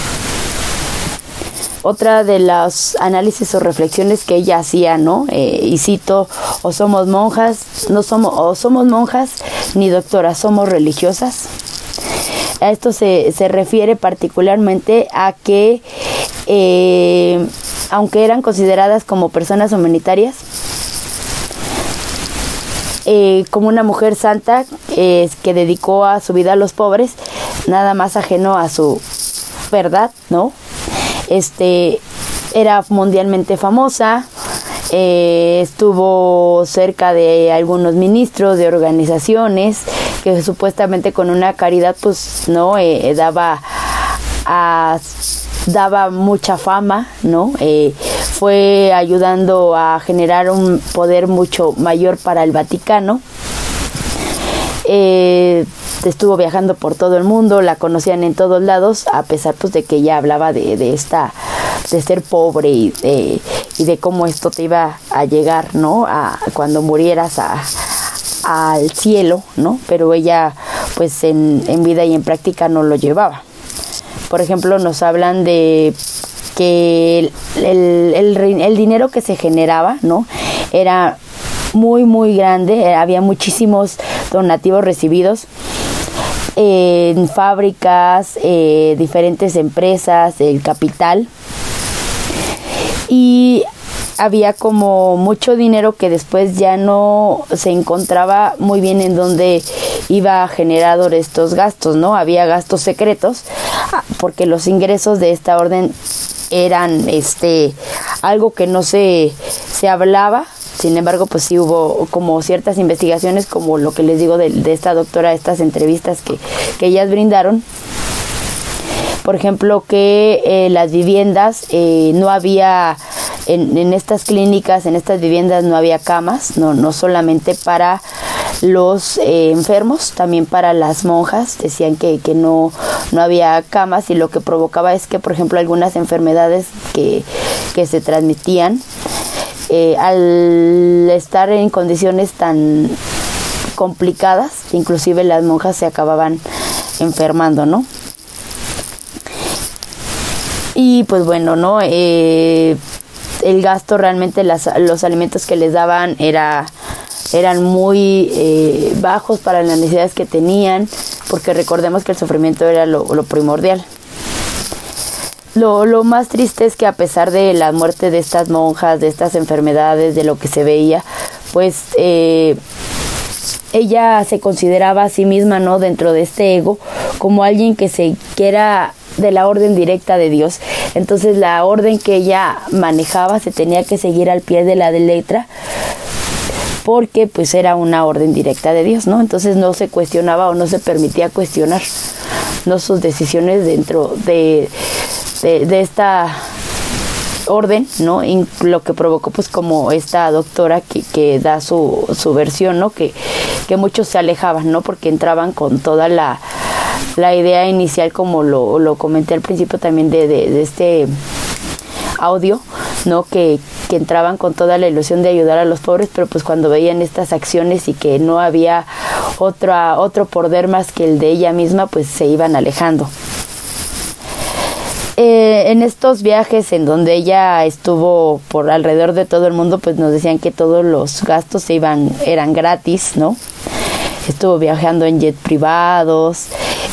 Otra de los análisis o reflexiones que ella hacía, ¿no? Y cito: o somos monjas, somos monjas ni doctoras, somos religiosas. A esto se refiere particularmente a que aunque eran consideradas como personas humanitarias, como una mujer santa que dedicó a su vida a los pobres, nada más ajeno a su verdad, ¿no? Era mundialmente famosa, estuvo cerca de algunos ministros de organizaciones que supuestamente con una caridad pues no daba mucha fama, ¿no? Fue ayudando a generar un poder mucho mayor para el Vaticano. Estuvo viajando por todo el mundo, la conocían en todos lados, a pesar pues de que ella hablaba de ser pobre y de cómo esto te iba a llegar, ¿no? Cuando murieras al cielo, ¿no? Pero ella pues en vida y en práctica no lo llevaba. Por ejemplo, nos hablan de que el dinero que se generaba, ¿no? Era muy muy grande, había muchísimos donativos recibidos en fábricas, diferentes empresas, el capital, y había como mucho dinero que después ya no se encontraba muy bien en dónde iba generado estos gastos, ¿no? Había gastos secretos porque los ingresos de esta orden eran algo que no se hablaba. Sin embargo, pues sí hubo como ciertas investigaciones, como lo que les digo de esta doctora, estas entrevistas que ellas brindaron. Por ejemplo, que las viviendas, no había, en estas clínicas, en estas viviendas no había camas, no solamente para los enfermos, también para las monjas. Decían que no había camas, y lo que provocaba es que, por ejemplo, algunas enfermedades que se transmitían, al estar en condiciones tan complicadas, inclusive las monjas se acababan enfermando, ¿no? Y pues bueno, ¿no? El gasto realmente, los alimentos que les daban eran muy bajos para las necesidades que tenían, porque recordemos que el sufrimiento era lo primordial. Lo más triste es que a pesar de la muerte de estas monjas, de estas enfermedades, de lo que se veía, pues ella se consideraba a sí misma, ¿no? Dentro de este ego, como alguien que era de la orden directa de Dios. Entonces la orden que ella manejaba se tenía que seguir al pie de la letra, porque pues era una orden directa de Dios, ¿no? Entonces no se cuestionaba o no se permitía cuestionar, ¿no?, sus decisiones dentro de esta orden, ¿no? Y lo que provocó pues como esta doctora que da su versión, ¿no? Que muchos se alejaban, ¿no? Porque entraban con toda la idea inicial, como lo comenté al principio también de este audio, ¿no? Que entraban con toda la ilusión de ayudar a los pobres, pero pues cuando veían estas acciones y que no había otro poder más que el de ella misma, pues se iban alejando. En estos viajes en donde ella estuvo por alrededor de todo el mundo, pues nos decían que todos los gastos eran gratis, ¿no? Estuvo viajando en jet privados,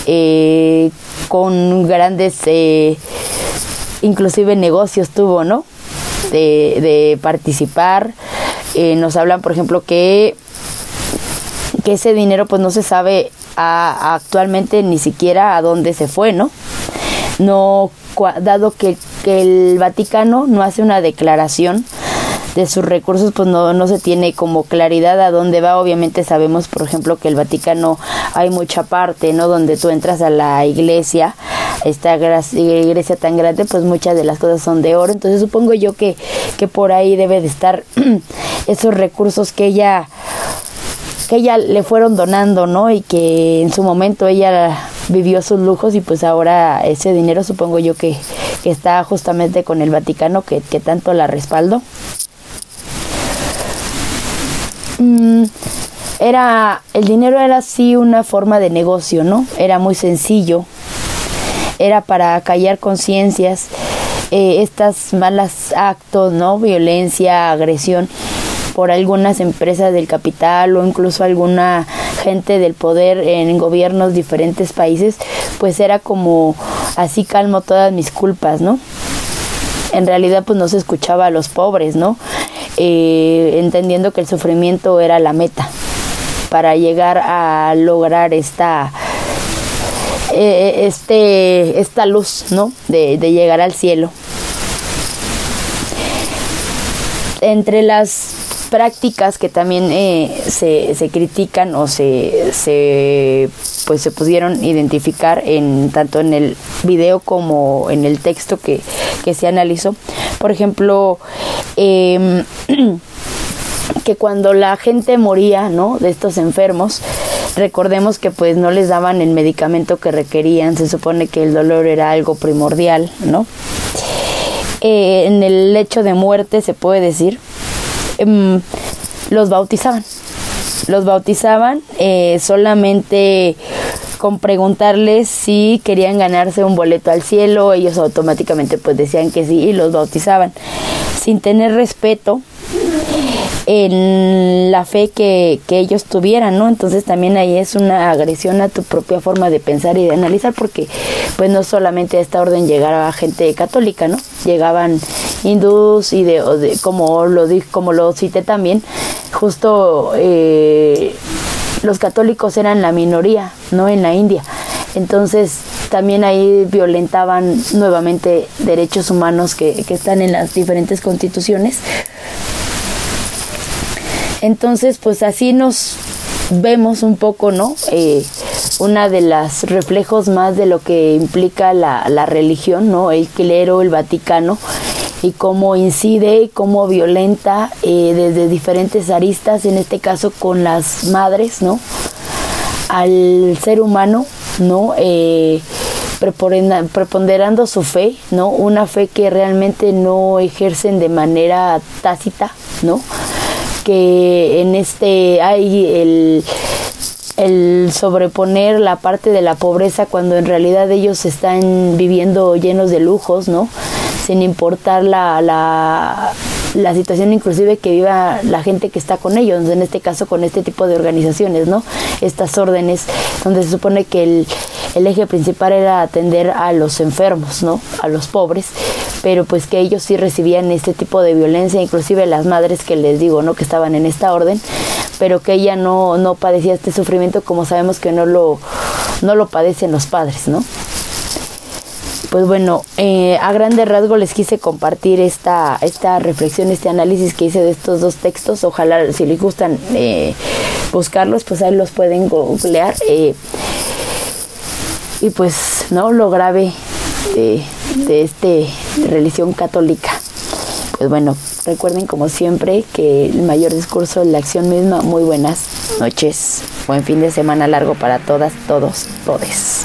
con grandes, inclusive negocios tuvo, ¿no? De participar. Nos hablan, por ejemplo, que ese dinero pues no se sabe actualmente ni siquiera a dónde se fue, ¿no? Dado que aunque el Vaticano no hace una declaración de sus recursos, pues no se tiene como claridad a dónde va. Obviamente sabemos, por ejemplo, que el Vaticano hay mucha parte, ¿no? Donde tú entras a la iglesia, esta iglesia tan grande, pues muchas de las cosas son de oro. Entonces supongo yo que por ahí debe de estar esos recursos que ella le fueron donando, ¿no? Y que en su momento ella vivió sus lujos, y pues ahora ese dinero supongo yo que está justamente con el Vaticano, que tanto la respaldó. El dinero era así una forma de negocio, ¿no? Era muy sencillo, era para callar conciencias, estas malas actos, ¿no? Violencia, agresión por algunas empresas del capital o incluso alguna gente del poder en gobiernos de diferentes países, pues era como así calmo todas mis culpas, ¿no? En realidad pues no se escuchaba a los pobres, ¿no? Entendiendo que el sufrimiento era la meta para llegar a lograr esta luz, ¿no? De llegar al cielo. Entre las prácticas que también se critican o se pudieron identificar tanto en el video como en el texto que se analizó, por ejemplo, que cuando la gente moría, ¿no? De estos enfermos, recordemos que pues no les daban el medicamento que requerían. Se supone que el dolor era algo primordial, ¿no? En el lecho de muerte, se puede decir, los bautizaban solamente con preguntarles si querían ganarse un boleto al cielo. Ellos automáticamente pues decían que sí y los bautizaban, sin tener respeto en la fe que ellos tuvieran, ¿no? Entonces también ahí es una agresión a tu propia forma de pensar y de analizar, porque pues no solamente a esta orden llegaba gente católica, ¿no? Llegaban hindús y como lo cité también, justo los católicos eran la minoría, ¿no? En la India. Entonces también ahí violentaban nuevamente derechos humanos que están en las diferentes constituciones. Entonces pues así nos vemos un poco, ¿no? Una de las reflejos más de lo que implica la religión, ¿no? El clero, el Vaticano, y cómo incide y cómo violenta desde diferentes aristas, en este caso con las madres, ¿no? Al ser humano, ¿no? Preponderando su fe, ¿no? Una fe que realmente no ejercen de manera tácita, ¿no? Que en hay el sobreponer la parte de la pobreza, cuando en realidad ellos están viviendo llenos de lujos, ¿no? Sin importar la situación inclusive que viva la gente que está con ellos, en este caso con este tipo de organizaciones, ¿no? Estas órdenes donde se supone que el eje principal era atender a los enfermos, ¿no? A los pobres, pero pues que ellos sí recibían este tipo de violencia, inclusive las madres que les digo, ¿no? Que estaban en esta orden, pero que ella no padecía este sufrimiento, como sabemos que no lo padecen los padres, ¿no? Pues bueno, a grandes rasgos les quise compartir esta reflexión, este análisis que hice de estos dos textos. Ojalá, si les gustan buscarlos, pues ahí los pueden googlear. Y pues, ¿no? Lo grave de religión católica. Pues bueno, recuerden como siempre que el mayor discurso es la acción misma. Muy buenas noches. Buen fin de semana largo para todas, todos, todes.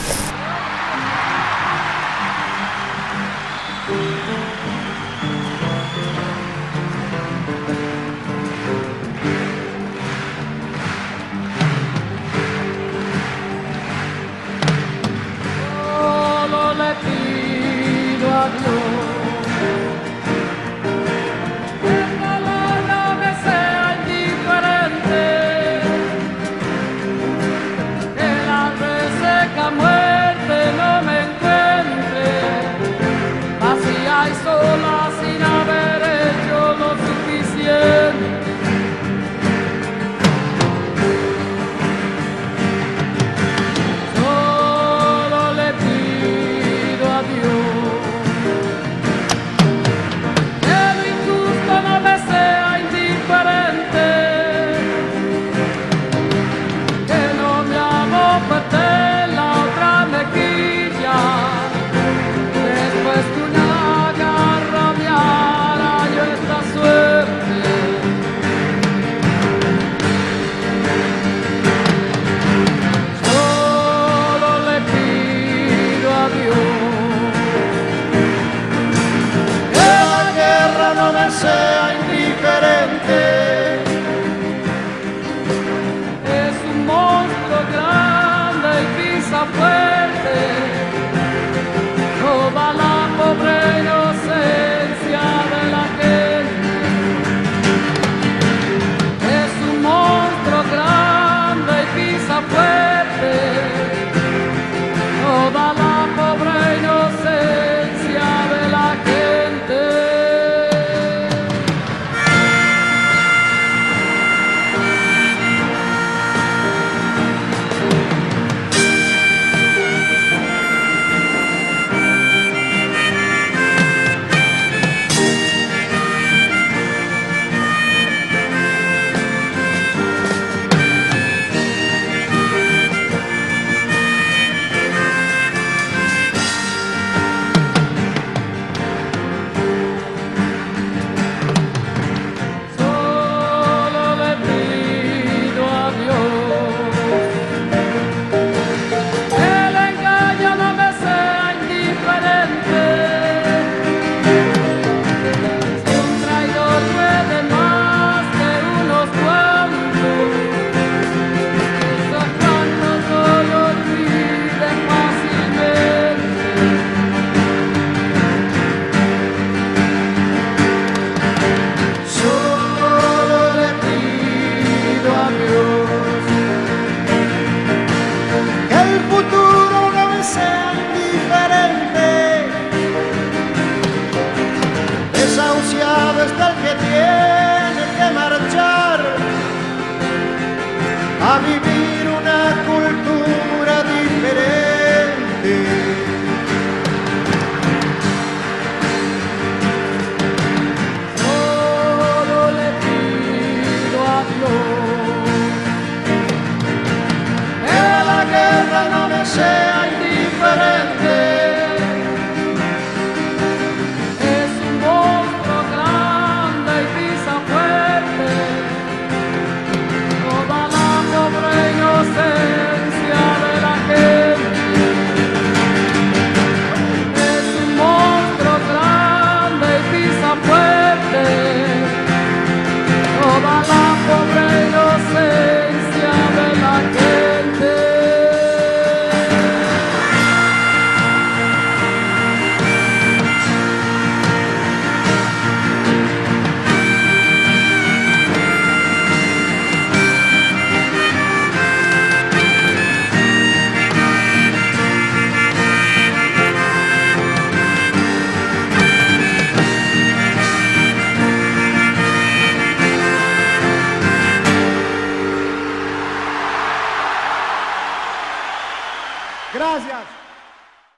ser.